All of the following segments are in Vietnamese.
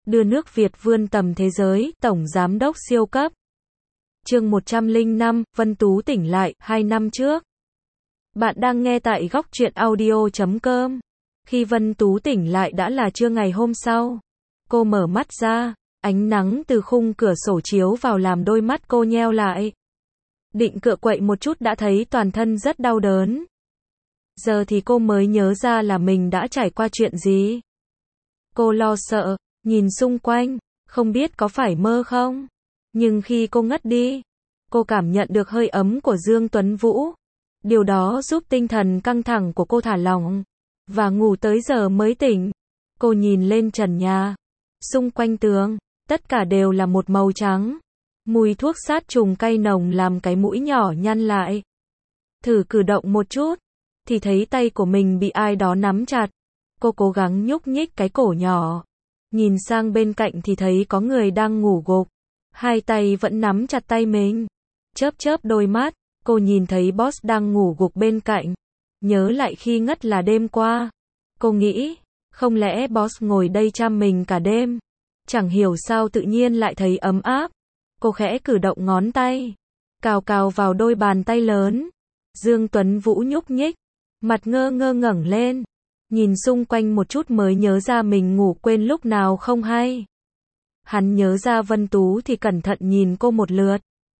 đưa nước Việt vươn tầm thế giới, Tổng Giám đốc siêu cấp. Chương 105, Vân Tú tỉnh lại, 2 năm trước. Bạn đang nghe tại góc truyện audio.com. Khi Vân Tú tỉnh lại đã là trưa ngày hôm sau. Cô mở mắt ra, ánh nắng từ khung cửa sổ chiếu vào làm đôi mắt cô nheo lại. Định cựa quậy một chút đã thấy toàn thân rất đau đớn. Giờ thì cô mới nhớ ra là mình đã trải qua chuyện gì. Cô lo sợ, nhìn xung quanh, không biết có phải mơ không. Nhưng khi cô ngất đi, cô cảm nhận được hơi ấm của Dương Tuấn Vũ. Điều đó giúp tinh thần căng thẳng của cô thả lỏng, và ngủ tới giờ mới tỉnh. Cô nhìn lên trần nhà, xung quanh tường, tất cả đều là một màu trắng. Mùi thuốc sát trùng cay nồng làm cái mũi nhỏ nhăn lại. Thử cử động một chút, thì thấy tay của mình bị ai đó nắm chặt. Cô cố gắng nhúc nhích cái cổ nhỏ. Nhìn sang bên cạnh thì thấy có người đang ngủ gục. Hai tay vẫn nắm chặt tay mình. Chớp chớp đôi mắt, cô nhìn thấy boss đang ngủ gục bên cạnh. Nhớ lại khi ngất là đêm qua. Cô nghĩ, không lẽ boss ngồi đây chăm mình cả đêm. Chẳng hiểu sao tự nhiên lại thấy ấm áp. Cô khẽ cử động ngón tay, cào cào vào đôi bàn tay lớn. Dương Tuấn Vũ nhúc nhích, mặt ngơ ngơ ngẩng lên, nhìn xung quanh một chút mới nhớ ra mình ngủ quên lúc nào không hay. Hắn nhớ ra Vân Tú thì cẩn thận nhìn cô một lượt.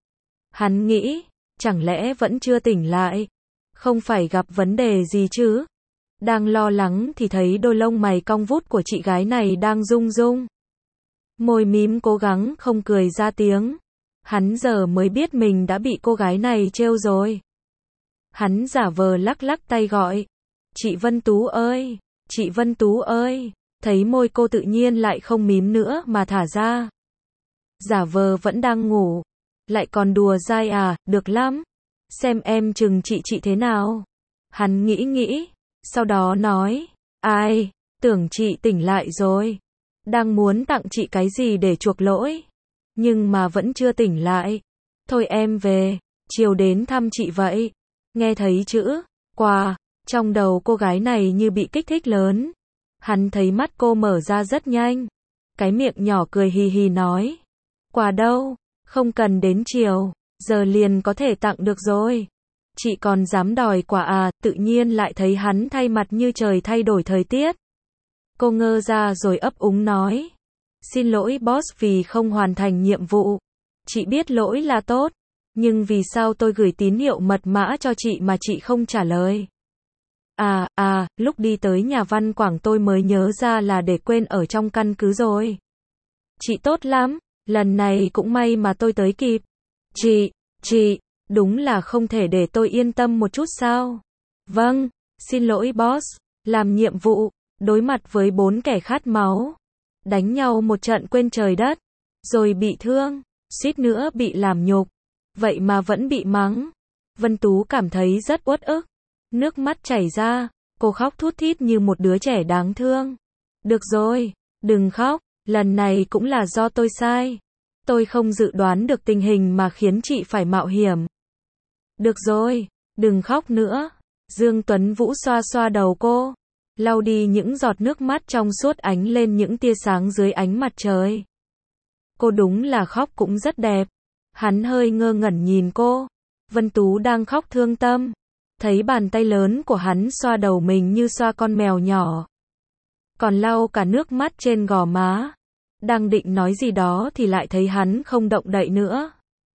Hắn nghĩ, chẳng lẽ vẫn chưa tỉnh lại, không phải gặp vấn đề gì chứ. Đang lo lắng thì thấy đôi lông mày cong vút của chị gái này đang rung rung. Môi mím cố gắng không cười ra tiếng. Hắn giờ mới biết mình đã bị cô gái này trêu rồi. Hắn giả vờ lắc lắc tay gọi. Chị Vân Tú ơi, chị Vân Tú ơi. Thấy môi cô tự nhiên lại không mím nữa mà thả ra. Giả vờ vẫn đang ngủ. Lại còn đùa dai à, được lắm. Xem em chừng chị thế nào. Hắn nghĩ. Sau đó nói. Ai, tưởng chị tỉnh lại rồi. Đang muốn tặng chị cái gì để chuộc lỗi. Nhưng mà vẫn chưa tỉnh lại. Thôi em về, chiều đến thăm chị vậy. Nghe thấy chữ quà, trong đầu cô gái này như bị kích thích lớn. Hắn thấy mắt cô mở ra rất nhanh. Cái miệng nhỏ cười hì hì nói. Quà đâu, không cần đến chiều, giờ liền có thể tặng được rồi. Chị còn dám đòi quà à, tự nhiên lại thấy hắn thay mặt như trời thay đổi thời tiết. Cô ngơ ra rồi ấp úng nói. Xin lỗi boss vì không hoàn thành nhiệm vụ. Chị biết lỗi là tốt. Nhưng vì sao tôi gửi tín hiệu mật mã cho chị mà chị không trả lời? Lúc đi tới nhà văn quảng tôi mới nhớ ra là để quên ở trong căn cứ rồi. Chị tốt lắm, lần này cũng may mà tôi tới kịp. Chị, đúng là không thể để tôi yên tâm một chút sao? Vâng, xin lỗi boss, làm nhiệm vụ. Đối mặt với 4 kẻ khát máu, đánh nhau một trận quên trời đất, rồi bị thương, suýt nữa bị làm nhục, vậy mà vẫn bị mắng. Vân Tú cảm thấy rất uất ức, nước mắt chảy ra, cô khóc thút thít như một đứa trẻ đáng thương. Được rồi, đừng khóc, lần này cũng là do tôi sai. Tôi không dự đoán được tình hình mà khiến chị phải mạo hiểm. Được rồi, đừng khóc nữa. Dương Tuấn Vũ xoa xoa đầu cô. Lau đi những giọt nước mắt trong suốt ánh lên những tia sáng dưới ánh mặt trời. Cô đúng là khóc cũng rất đẹp. Hắn hơi ngơ ngẩn nhìn cô. Vân Tú đang khóc thương tâm. Thấy bàn tay lớn của hắn xoa đầu mình như xoa con mèo nhỏ. Còn lau cả nước mắt trên gò má. Đang định nói gì đó thì lại thấy hắn không động đậy nữa.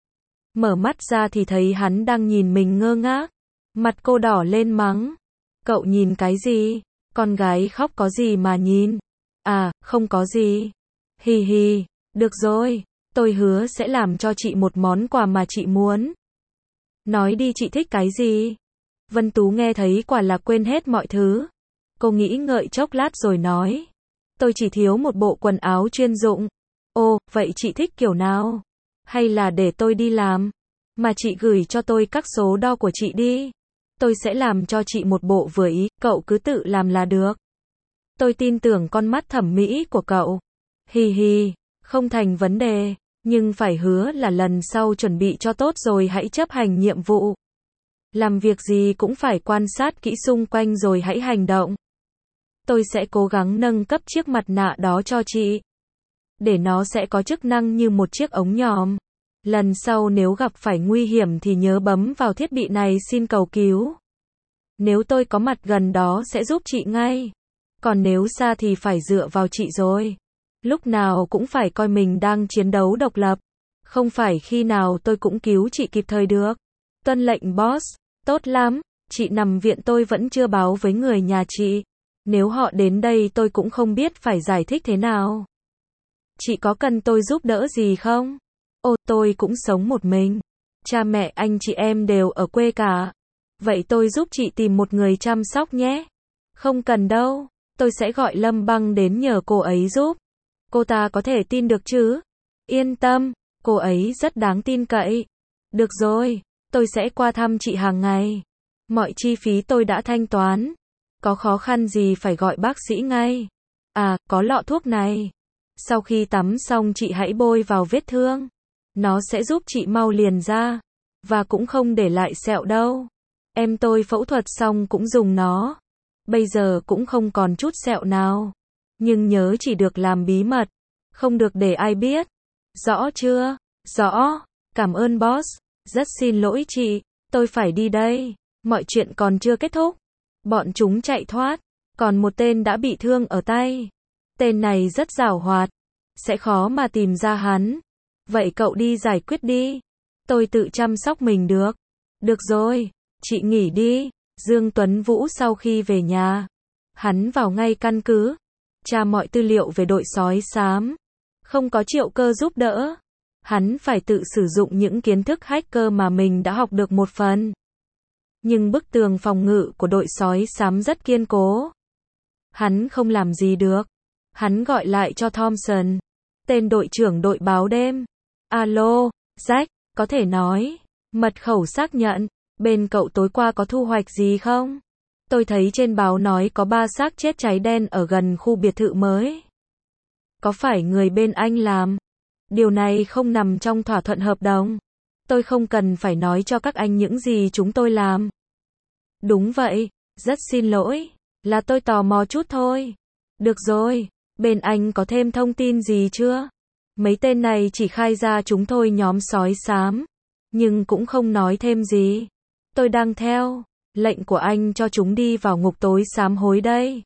Mở mắt ra thì thấy hắn đang nhìn mình ngơ ngác. Mặt cô đỏ lên mắng. Cậu nhìn cái gì? Con gái khóc có gì mà nhìn? Không có gì. Hì hì, được rồi, tôi hứa sẽ làm cho chị một món quà mà chị muốn. Nói đi chị thích cái gì? Vân Tú nghe thấy quả là quên hết mọi thứ. Cô nghĩ ngợi chốc lát rồi nói. Tôi chỉ thiếu một bộ quần áo chuyên dụng. Ồ, vậy chị thích kiểu nào? Hay là để tôi đi làm? Mà chị gửi cho tôi các số đo của chị đi. Tôi sẽ làm cho chị một bộ vừa ý, cậu cứ tự làm là được. Tôi tin tưởng con mắt thẩm mỹ của cậu. Hì hì, không thành vấn đề, nhưng phải hứa là lần sau chuẩn bị cho tốt rồi hãy chấp hành nhiệm vụ. Làm việc gì cũng phải quan sát kỹ xung quanh rồi hãy hành động. Tôi sẽ cố gắng nâng cấp chiếc mặt nạ đó cho chị. để nó sẽ có chức năng như một chiếc ống nhòm. Lần sau nếu gặp phải nguy hiểm thì nhớ bấm vào thiết bị này xin cầu cứu. Nếu tôi có mặt gần đó sẽ giúp chị ngay. Còn nếu xa thì phải dựa vào chị rồi. Lúc nào cũng phải coi mình đang chiến đấu độc lập. Không phải khi nào tôi cũng cứu chị kịp thời được. Tuân lệnh boss. Tốt lắm, chị nằm viện tôi vẫn chưa báo với người nhà chị. Nếu họ đến đây tôi cũng không biết phải giải thích thế nào. Chị có cần tôi giúp đỡ gì không? Ồ, tôi cũng sống một mình. Cha mẹ anh chị em đều ở quê cả. Vậy tôi giúp chị tìm một người chăm sóc nhé. Không cần đâu, tôi sẽ gọi Lâm Băng đến nhờ cô ấy giúp. Cô ta có thể tin được chứ? Yên tâm, cô ấy rất đáng tin cậy. Được rồi, tôi sẽ qua thăm chị hàng ngày. Mọi chi phí tôi đã thanh toán. Có khó khăn gì phải gọi bác sĩ ngay. À, có lọ thuốc này. Sau khi tắm xong chị hãy bôi vào vết thương. Nó sẽ giúp chị mau liền ra. Và cũng không để lại sẹo đâu. Em tôi phẫu thuật xong cũng dùng nó. Bây giờ cũng không còn chút sẹo nào. Nhưng nhớ chỉ được làm bí mật. Không được để ai biết. Rõ chưa? Rõ. Cảm ơn boss. Rất xin lỗi chị. Tôi phải đi đây. Mọi chuyện còn chưa kết thúc. Bọn chúng chạy thoát. Còn một tên đã bị thương ở tay. Tên này rất giàu hoạt. Sẽ khó mà tìm ra hắn. Vậy cậu đi giải quyết đi. Tôi tự chăm sóc mình được. Được rồi. Chị nghỉ đi. Dương Tuấn Vũ sau khi về nhà. Hắn vào ngay căn cứ. Tra mọi tư liệu về đội sói xám. Không có Triệu Cơ giúp đỡ. Hắn phải tự sử dụng những kiến thức hacker mà mình đã học được một phần. Nhưng bức tường phòng ngự của đội sói xám rất kiên cố. Hắn không làm gì được. Hắn gọi lại cho Thompson, tên đội trưởng đội báo đêm. Alo, Jack, có thể nói. Mật khẩu xác nhận. Bên cậu tối qua có thu hoạch gì không? Tôi thấy trên báo nói có 3 xác chết cháy đen ở gần khu biệt thự mới. Có phải người bên anh làm? Điều này không nằm trong thỏa thuận hợp đồng. Tôi không cần phải nói cho các anh những gì chúng tôi làm. Đúng vậy, rất xin lỗi. Là tôi tò mò chút thôi. Được rồi, bên anh có thêm thông tin gì chưa? Mấy tên này chỉ khai ra chúng tôi nhóm sói xám. Nhưng cũng không nói thêm gì. Tôi đang theo lệnh của anh cho chúng đi vào ngục tối sám hối đây.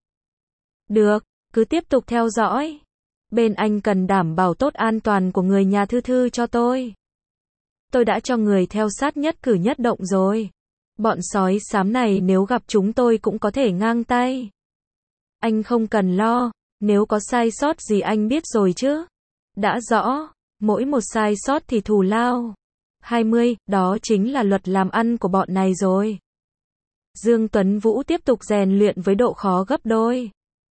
Được, cứ tiếp tục theo dõi. Bên anh cần đảm bảo tốt an toàn của người nhà Thư Thư cho tôi. Tôi đã cho người theo sát nhất cử nhất động rồi. Bọn sói xám này nếu gặp chúng tôi cũng có thể ngang tay. Anh không cần lo, nếu có sai sót gì anh biết rồi chứ. Đã rõ, mỗi một sai sót thì thù lao 20, đó chính là luật làm ăn của bọn này rồi. Dương Tuấn Vũ tiếp tục rèn luyện với độ khó gấp đôi.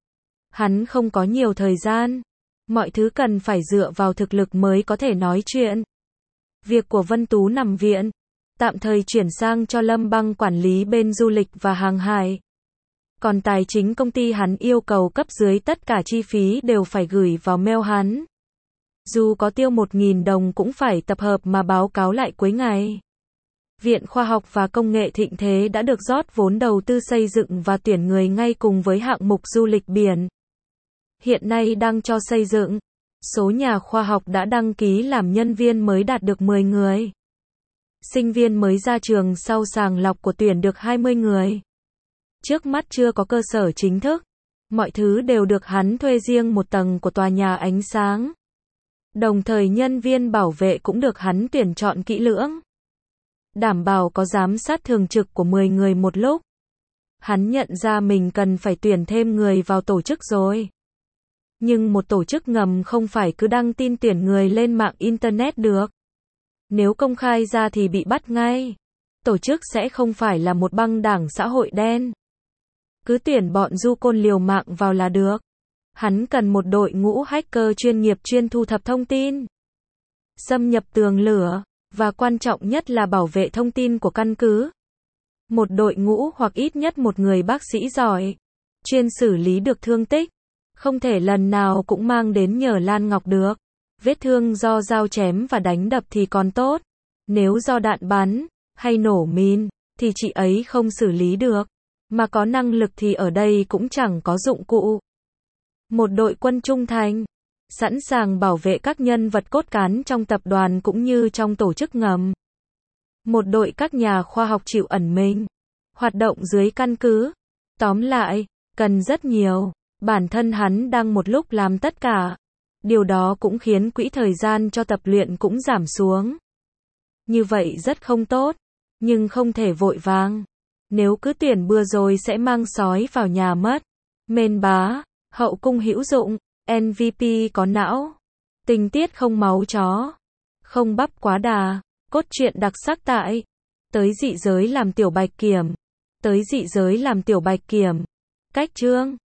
Hắn không có nhiều thời gian. Mọi thứ cần phải dựa vào thực lực mới có thể nói chuyện. Việc của Vân Tú nằm viện, tạm thời chuyển sang cho Lâm Băng quản lý bên du lịch và hàng hải. Còn tài chính công ty hắn yêu cầu cấp dưới tất cả chi phí đều phải gửi vào mail hắn. Dù có tiêu 1.000 đồng cũng phải tập hợp mà báo cáo lại cuối ngày. Viện Khoa học và Công nghệ Thịnh Thế đã được rót vốn đầu tư xây dựng và tuyển người ngay cùng với hạng mục du lịch biển. Hiện nay đang cho xây dựng. Số nhà khoa học đã đăng ký làm nhân viên mới đạt được 10 người. Sinh viên mới ra trường sau sàng lọc của tuyển được 20 người. Trước mắt chưa có cơ sở chính thức. Mọi thứ đều được hắn thuê riêng một tầng của tòa nhà ánh sáng. Đồng thời nhân viên bảo vệ cũng được hắn tuyển chọn kỹ lưỡng. Đảm bảo có giám sát thường trực của 10 người một lúc. Hắn nhận ra mình cần phải tuyển thêm người vào tổ chức rồi. Nhưng một tổ chức ngầm không phải cứ đăng tin tuyển người lên mạng Internet được. Nếu công khai ra thì bị bắt ngay. Tổ chức sẽ không phải là một băng đảng xã hội đen. Cứ tuyển bọn du côn liều mạng vào là được. Hắn cần một đội ngũ hacker chuyên nghiệp chuyên thu thập thông tin, xâm nhập tường lửa, và quan trọng nhất là bảo vệ thông tin của căn cứ. Một đội ngũ hoặc ít nhất một người bác sĩ giỏi, chuyên xử lý được thương tích. Không thể lần nào cũng mang đến nhờ Lan Ngọc được. Vết thương do dao chém và đánh đập thì còn tốt. Nếu do đạn bắn, hay nổ min, thì chị ấy không xử lý được. Mà có năng lực thì ở đây cũng chẳng có dụng cụ. Một đội quân trung thành. sẵn sàng bảo vệ các nhân vật cốt cán trong tập đoàn cũng như trong tổ chức ngầm. Một đội các nhà khoa học chịu ẩn mình, hoạt động dưới căn cứ. Tóm lại, cần rất nhiều. Bản thân hắn đang một lúc làm tất cả. Điều đó cũng khiến quỹ thời gian cho tập luyện cũng giảm xuống. Như vậy rất không tốt, nhưng không thể vội vàng. Nếu cứ tuyển bừa rồi sẽ mang sói vào nhà mất. Mên bá, hậu cung hữu dụng, MVP có não, tình tiết không máu chó, không bắp quá đà, cốt truyện đặc sắc tại Tới dị giới làm tiểu bạch kiểm. Tới dị giới làm tiểu bạch kiểm. Cách chương